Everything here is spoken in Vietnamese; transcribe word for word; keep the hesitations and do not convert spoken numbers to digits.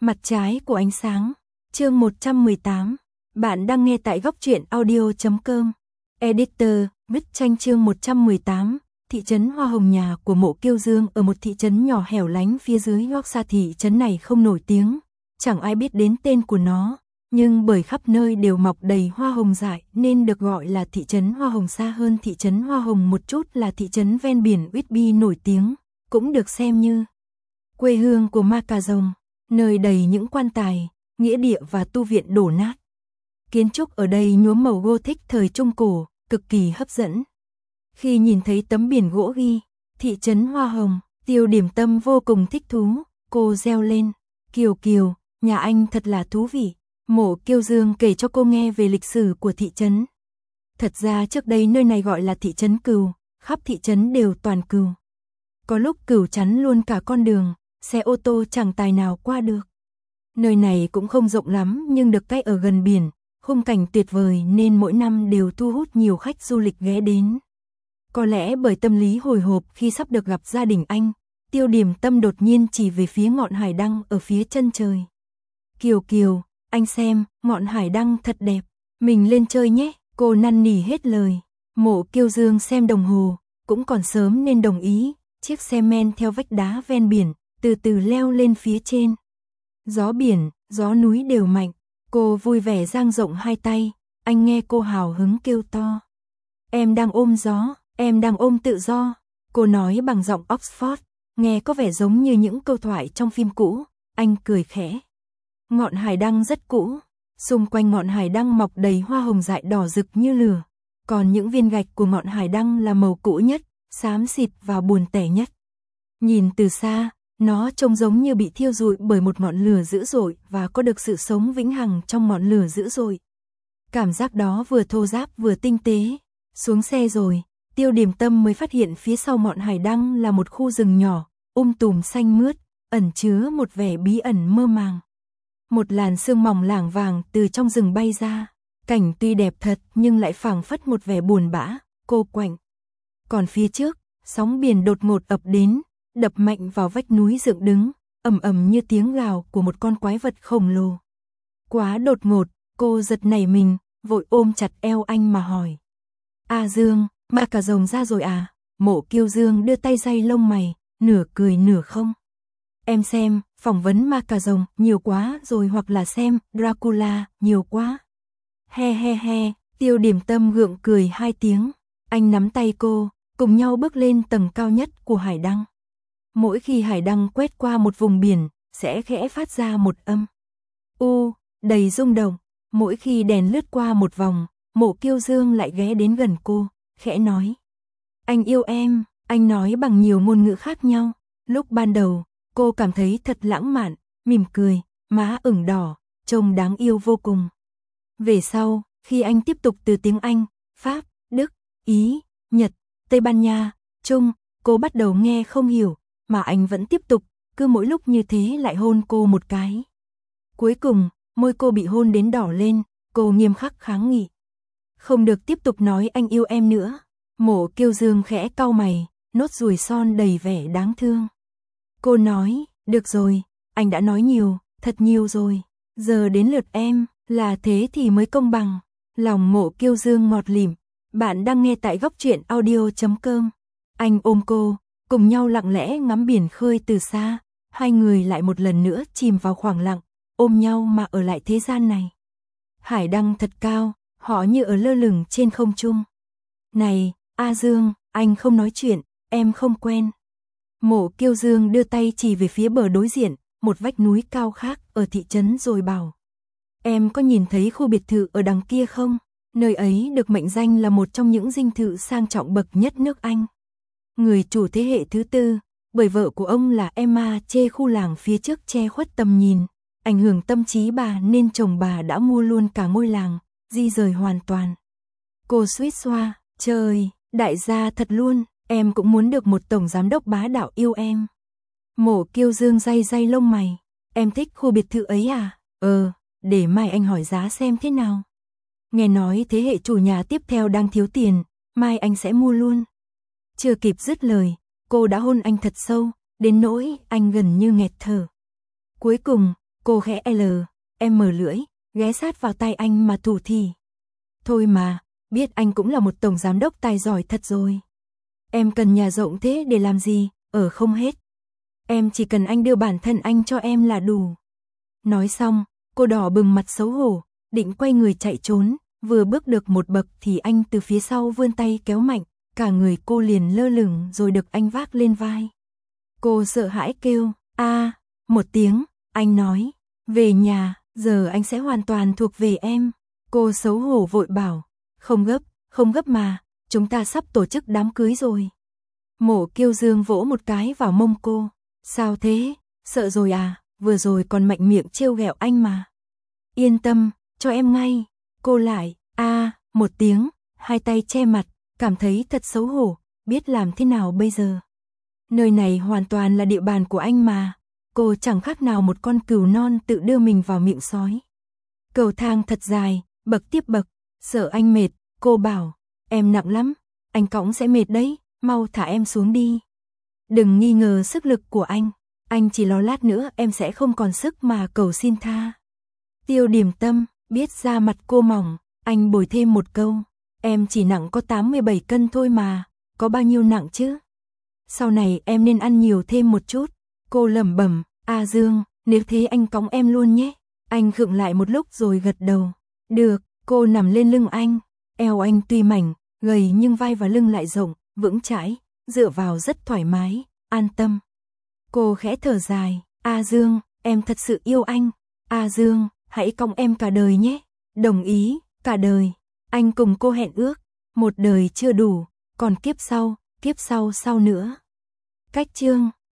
Mặt trái của ánh sáng. Chương một trăm mười tám. Bạn đang nghe tại góc truyện audio chấm com. Editor, viết tranh chương một trăm mười tám. Thị trấn Hoa Hồng, nhà của Mộ Kiêu Dương ở một thị trấn nhỏ hẻo lánh phía dưới Yorkshire. Thị trấn này không nổi tiếng, chẳng ai biết đến tên của nó, nhưng bởi khắp nơi đều mọc đầy hoa hồng dại nên được gọi là thị trấn Hoa Hồng. Xa hơn thị trấn Hoa Hồng một chút là thị trấn ven biển Whitby nổi tiếng, cũng được xem như quê hương của ma cà rồng, nơi đầy những quan tài, nghĩa địa và tu viện đổ nát. Kiến trúc ở đây nhuốm màu Gothic thời Trung Cổ, cực kỳ hấp dẫn. Khi nhìn thấy tấm biển gỗ ghi thị trấn Hoa Hồng, Tiêu Điểm Tâm vô cùng thích thú, cô reo lên, "Kiều Kiều, nhà anh thật là thú vị." Mộ Kiêu Dương kể cho cô nghe về lịch sử của thị trấn. Thật ra trước đây nơi này gọi là thị trấn cừu, khắp thị trấn đều toàn cừu. Có lúc cừu chắn luôn cả con đường, xe ô tô chẳng tài nào qua được. Nơi này cũng không rộng lắm nhưng được cách ở gần biển, khung cảnh tuyệt vời nên mỗi năm đều thu hút nhiều khách du lịch ghé đến. Có lẽ bởi tâm lý hồi hộp khi sắp được gặp gia đình anh, Tiêu Điểm Tâm đột nhiên chỉ về phía ngọn hải đăng ở phía chân trời. "Kiều Kiều, anh xem, ngọn hải đăng thật đẹp, mình lên chơi nhé." Cô năn nỉ hết lời. Mộ Kiêu Dương xem đồng hồ, cũng còn sớm nên đồng ý. Chiếc xe men theo vách đá ven biển, từ từ leo lên phía trên. Gió biển, gió núi đều mạnh, cô vui vẻ dang rộng hai tay, anh nghe cô hào hứng kêu to. "Em đang ôm gió, em đang ôm tự do." Cô nói bằng giọng Oxford, nghe có vẻ giống như những câu thoại trong phim cũ. Anh cười khẽ. Ngọn hải đăng rất cũ, xung quanh ngọn hải đăng mọc đầy hoa hồng dại đỏ rực như lửa, còn những viên gạch của ngọn hải đăng là màu cũ nhất, xám xịt và buồn tẻ nhất. Nhìn từ xa, nó trông giống như bị thiêu rụi bởi một ngọn lửa dữ dội và có được sự sống vĩnh hằng trong ngọn lửa dữ dội. Cảm giác đó vừa thô ráp vừa tinh tế. Xuống xe rồi, Tiêu Điểm Tâm mới phát hiện phía sau ngọn hải đăng là một khu rừng nhỏ, um tùm xanh mướt, ẩn chứa một vẻ bí ẩn mơ màng. Một làn sương mỏng lảng vàng từ trong rừng bay ra, cảnh tuy đẹp thật nhưng lại phảng phất một vẻ buồn bã, cô quạnh. Còn phía trước, sóng biển đột ngột ập đến, đập mạnh vào vách núi dựng đứng, ầm ầm như tiếng gào của một con quái vật khổng lồ. Quá đột ngột, cô giật nảy mình, vội ôm chặt eo anh mà hỏi. "A Dương, ma cà rồng ra rồi à?" Mộ Kiêu Dương đưa tay day lông mày, nửa cười nửa không. "Em xem, phỏng vấn ma cà rồng nhiều quá rồi, hoặc là xem Dracula nhiều quá." He he he, Tiêu Điểm Tâm gượng cười hai tiếng. Anh nắm tay cô, cùng nhau bước lên tầng cao nhất của hải đăng. Mỗi khi hải đăng quét qua một vùng biển, sẽ khẽ phát ra một âm u đầy rung động. Mỗi khi đèn lướt qua một vòng, Mộ Kiêu Dương lại ghé đến gần cô, khẽ nói. "Anh yêu em." Anh nói bằng nhiều ngôn ngữ khác nhau. Lúc ban đầu, cô cảm thấy thật lãng mạn, mỉm cười, má ửng đỏ, trông đáng yêu vô cùng. Về sau, khi anh tiếp tục từ tiếng Anh, Pháp, Đức, Ý, Nhật, Tây Ban Nha, Trung, cô bắt đầu nghe không hiểu, mà anh vẫn tiếp tục, cứ mỗi lúc như thế lại hôn cô một cái. Cuối cùng, môi cô bị hôn đến đỏ lên, cô nghiêm khắc kháng nghị. "Không được tiếp tục nói anh yêu em nữa." Mộ Kiêu Dương khẽ cau mày, nốt ruồi son đầy vẻ đáng thương. Cô nói, "Được rồi, anh đã nói nhiều, thật nhiều rồi. Giờ đến lượt em, là thế thì mới công bằng." Lòng Mộ Kiêu Dương ngọt lịm. Bạn đang nghe tại góc truyện audio chấm com. Anh ôm cô, cùng nhau lặng lẽ ngắm biển khơi từ xa. Hai người lại một lần nữa chìm vào khoảng lặng, ôm nhau mà ở lại thế gian này. Hải đăng thật cao, họ như ở lơ lửng trên không trung. "Này, A Dương, anh không nói chuyện, em không quen." Mộ Kiêu Dương đưa tay chỉ về phía bờ đối diện, một vách núi cao khác ở thị trấn rồi bảo. "Em có nhìn thấy khu biệt thự ở đằng kia không? Nơi ấy được mệnh danh là một trong những dinh thự sang trọng bậc nhất nước Anh. Người chủ thế hệ thứ tư, bởi vợ của ông là Emma chê khu làng phía trước che khuất tầm nhìn, ảnh hưởng tâm trí bà nên chồng bà đã mua luôn cả ngôi làng, di rời hoàn toàn." Cô suýt xoa, "Trời, đại gia thật luôn, em cũng muốn được một tổng giám đốc bá đạo yêu em." Mộ Kiêu Dương day day lông mày. "Em thích khu biệt thự ấy à?" "Ờ, để mai anh hỏi giá xem thế nào. Nghe nói thế hệ chủ nhà tiếp theo đang thiếu tiền, mai anh sẽ mua luôn." Chưa kịp dứt lời, cô đã hôn anh thật sâu, đến nỗi anh gần như nghẹt thở. Cuối cùng, Cô khẽ L, em mở lưỡi, ghé sát vào tay anh mà thủ thỉ. Thôi mà, biết anh cũng là một tổng giám đốc tài giỏi thật rồi. Em cần nhà rộng thế để làm gì, ở không hết. Em chỉ cần anh đưa bản thân anh cho em là đủ. Nói xong, cô đỏ bừng mặt xấu hổ, định quay người chạy trốn, vừa bước được một bậc thì anh từ phía sau vươn tay kéo mạnh, cả người cô liền lơ lửng rồi được anh vác lên vai. Cô sợ hãi kêu, a, một tiếng, anh nói, về nhà, giờ anh sẽ hoàn toàn thuộc về em. Cô xấu hổ vội bảo, không gấp, không gấp mà, chúng ta sắp tổ chức đám cưới rồi. Mộ Kiêu Dương vỗ một cái vào mông cô, sao thế, sợ rồi à, vừa rồi còn mạnh miệng trêu ghẹo anh mà. Yên tâm, cho em ngay, cô lại, a, một tiếng, hai tay che mặt, cảm thấy thật xấu hổ, biết làm thế nào bây giờ. Nơi này hoàn toàn là địa bàn của anh mà, cô chẳng khác nào một con cừu non tự đưa mình vào miệng sói. Cầu thang thật dài, bậc tiếp bậc, sợ anh mệt, cô bảo, em nặng lắm, anh cõng sẽ mệt đấy, mau thả em xuống đi. Đừng nghi ngờ sức lực của anh, anh chỉ lo lát nữa em sẽ không còn sức mà cầu xin tha. Tiêu Điểm Tâm, biết da mặt cô mỏng, anh bồi thêm một câu, em chỉ nặng có tám mươi bảy cân thôi mà, có bao nhiêu nặng chứ? Sau này em nên ăn nhiều thêm một chút. Cô lẩm bẩm, A Dương, nếu thế anh cõng em luôn nhé. Anh khựng lại một lúc rồi gật đầu. Được, cô nằm lên lưng anh. Eo anh tuy mảnh, gầy nhưng vai và lưng lại rộng, vững chãi, dựa vào rất thoải mái, an tâm. Cô khẽ thở dài, A Dương, em thật sự yêu anh. A Dương, hãy cõng em cả đời nhé. Đồng ý, cả đời. Anh cùng cô hẹn ước, một đời chưa đủ, còn kiếp sau, kiếp sau sau nữa. Cách chương